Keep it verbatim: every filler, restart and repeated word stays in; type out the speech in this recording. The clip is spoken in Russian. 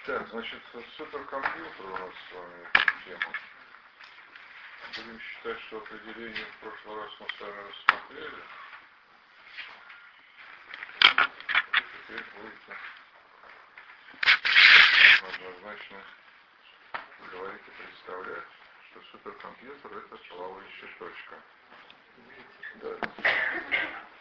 Так, значит, суперкомпьютер у нас с вами тема. Будем считать, что определение в прошлый раз мы с вами рассмотрели. Теперь будете однозначно говорить и представлять, что суперкомпьютер — это плавающая точка. Да.